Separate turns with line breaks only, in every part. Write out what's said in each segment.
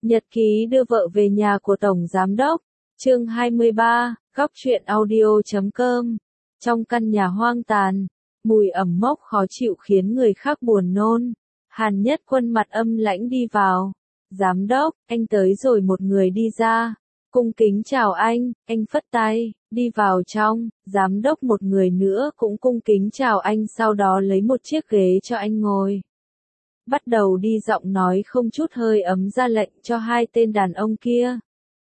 Nhật ký đưa vợ về nhà của Tổng Giám đốc. Chương 23, góc truyện audio.com. Trong căn nhà hoang tàn, mùi ẩm mốc khó chịu khiến người khác buồn nôn. Hàn Nhất Quân mặt âm lãnh đi vào. Giám đốc, anh tới rồi. Một người đi ra. Cung kính chào anh phất tay, đi vào trong. Giám đốc một người nữa cũng cung kính chào anh, sau đó lấy một chiếc ghế cho anh ngồi. Bắt đầu đi, giọng nói không chút hơi ấm ra lệnh cho hai tên đàn ông kia.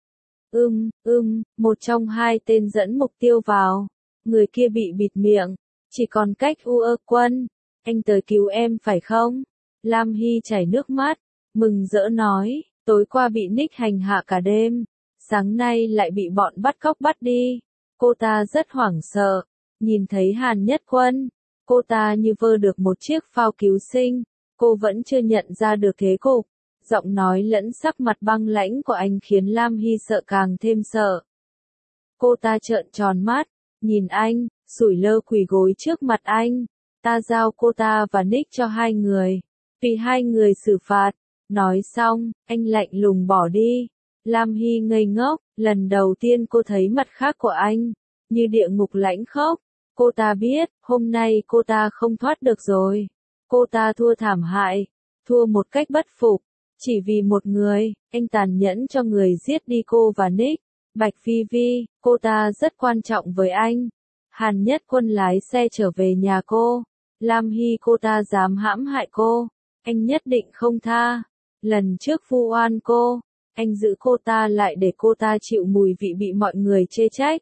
Một trong hai tên dẫn mục tiêu vào. Người kia bị bịt miệng. Chỉ còn cách Quân. Anh tới cứu em phải không? Lam Hy chảy nước mắt, mừng rỡ nói, tối qua bị Nick hành hạ cả đêm. Sáng nay lại bị bọn bắt cóc bắt đi. Cô ta rất hoảng sợ. Nhìn thấy Hàn Nhất Quân, cô ta như vơ được một chiếc phao cứu sinh. Cô vẫn chưa nhận ra được thế cục. Giọng nói lẫn sắc mặt băng lãnh của anh khiến Lam Hy sợ càng thêm sợ. Cô ta trợn tròn mắt, nhìn anh, sủi lơ quỳ gối trước mặt anh. Ta giao cô ta và Nick cho hai người. Vì hai người xử phạt. Nói xong, anh lạnh lùng bỏ đi. Lam Hy ngây ngốc, lần đầu tiên cô thấy mặt khác của anh. Như địa ngục lãnh khốc. Cô ta biết, hôm nay cô ta không thoát được rồi. Cô ta thua thảm hại. Thua một cách bất phục. Chỉ vì một người, anh tàn nhẫn cho người giết đi cô và Nick. Bạch Phi Vi, cô ta rất quan trọng với anh. Hàn Nhất Quân lái xe trở về nhà cô. Lam Hy, cô ta dám hãm hại cô. Anh nhất định không tha. Lần trước vu oan cô, anh giữ cô ta lại để cô ta chịu mùi vị bị mọi người chê trách.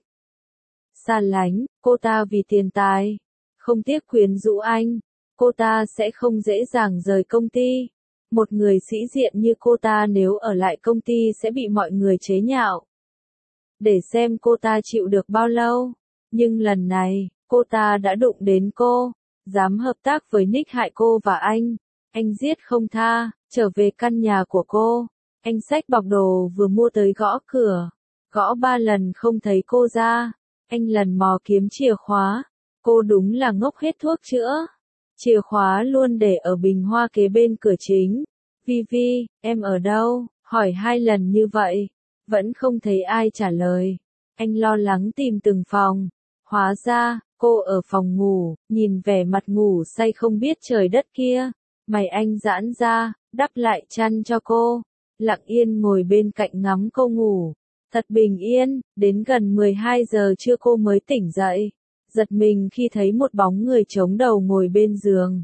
Xa lánh, cô ta vì tiền tài. Không tiếc quyến rũ anh. Cô ta sẽ không dễ dàng rời công ty. Một người sĩ diện như cô ta nếu ở lại công ty sẽ bị mọi người chế nhạo. Để xem cô ta chịu được bao lâu. Nhưng lần này, cô ta đã đụng đến cô. Dám hợp tác với Nick hại cô và anh giết không tha. Trở về căn nhà của cô. Anh xách bọc đồ vừa mua tới gõ cửa. Gõ 3 lần không thấy cô ra. Anh lần mò kiếm chìa khóa. Cô đúng là ngốc hết thuốc chữa. Chìa khóa luôn để ở bình hoa kế bên cửa chính. Vi, em ở đâu? Hỏi 2 lần như vậy. Vẫn không thấy ai trả lời. Anh lo lắng tìm từng phòng. Hóa ra, cô ở phòng ngủ, nhìn vẻ mặt ngủ say không biết trời đất kia. Mày anh giãn ra, đắp lại chăn cho cô. Lặng yên ngồi bên cạnh ngắm cô ngủ. Thật bình yên, đến gần 12 giờ trưa cô mới tỉnh dậy. Giật mình khi thấy một bóng người chống đầu ngồi bên giường.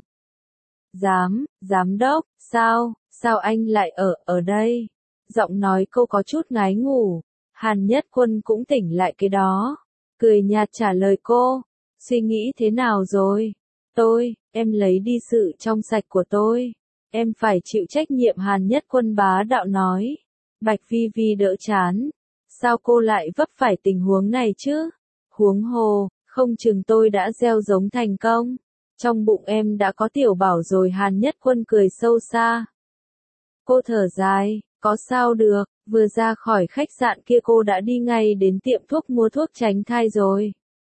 Giám đốc, sao anh lại ở đây? Giọng nói cô có chút ngái ngủ. Hàn Nhất Quân cũng tỉnh lại cái đó. Cười nhạt trả lời cô. Suy nghĩ thế nào rồi? Em lấy đi sự trong sạch của tôi. Em phải chịu trách nhiệm, Hàn Nhất Quân bá đạo nói. Bạch Phi Vi đỡ chán. Sao cô lại vấp phải tình huống này chứ? Huống hồ, không chừng tôi đã gieo giống thành công. Trong bụng em đã có tiểu bảo rồi. Hàn Nhất Quân cười sâu xa. Cô thở dài, có sao được, vừa ra khỏi khách sạn kia cô đã đi ngay đến tiệm thuốc mua thuốc tránh thai rồi.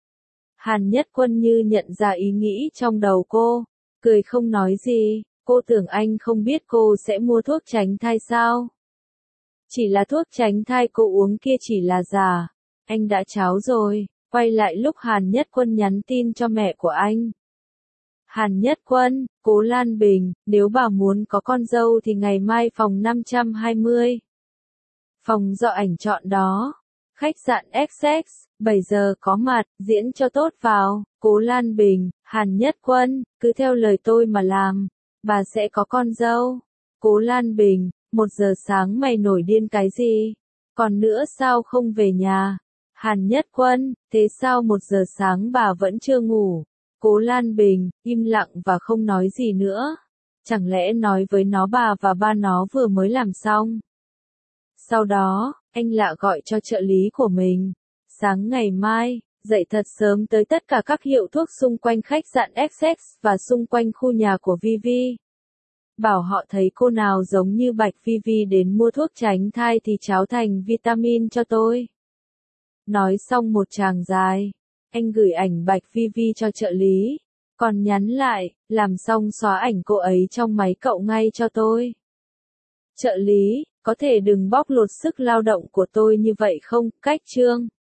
Hàn Nhất Quân như nhận ra ý nghĩ trong đầu cô, cười không nói gì. Cô tưởng anh không biết cô sẽ mua thuốc tránh thai sao? Chỉ là thuốc tránh thai cô uống kia chỉ là giả. Anh đã tráo rồi. Quay lại lúc Hàn Nhất Quân nhắn tin cho mẹ của anh. Hàn Nhất Quân, Cố Lan Bình, nếu bà muốn có con dâu thì ngày mai phòng 520. Phòng do ảnh chọn đó. Khách sạn XX, 7 giờ có mặt, diễn cho tốt vào. Cố Lan Bình, Hàn Nhất Quân, cứ theo lời tôi mà làm. Bà sẽ có con dâu. Cố Lan Bình, 1 giờ sáng mày nổi điên cái gì? Còn nữa sao không về nhà? Hàn Nhất Quân, thế sao 1 giờ sáng bà vẫn chưa ngủ? Cố Lan Bình, im lặng và không nói gì nữa. Chẳng lẽ nói với nó bà và ba nó vừa mới làm xong? Sau đó, anh lạ gọi cho trợ lý của mình. Sáng ngày mai, dậy thật sớm tới tất cả các hiệu thuốc xung quanh khách sạn XX và xung quanh khu nhà của Vivi. Bảo họ thấy cô nào giống như Bạch Phi Vi đến mua thuốc tránh thai thì cháo thành vitamin cho tôi. Nói xong một tràng dài, anh gửi ảnh Bạch Phi Vi cho trợ lý, còn nhắn lại, làm xong xóa ảnh cô ấy trong máy cậu ngay cho tôi. Trợ lý, có thể đừng bóc lột sức lao động của tôi như vậy không? Cách chương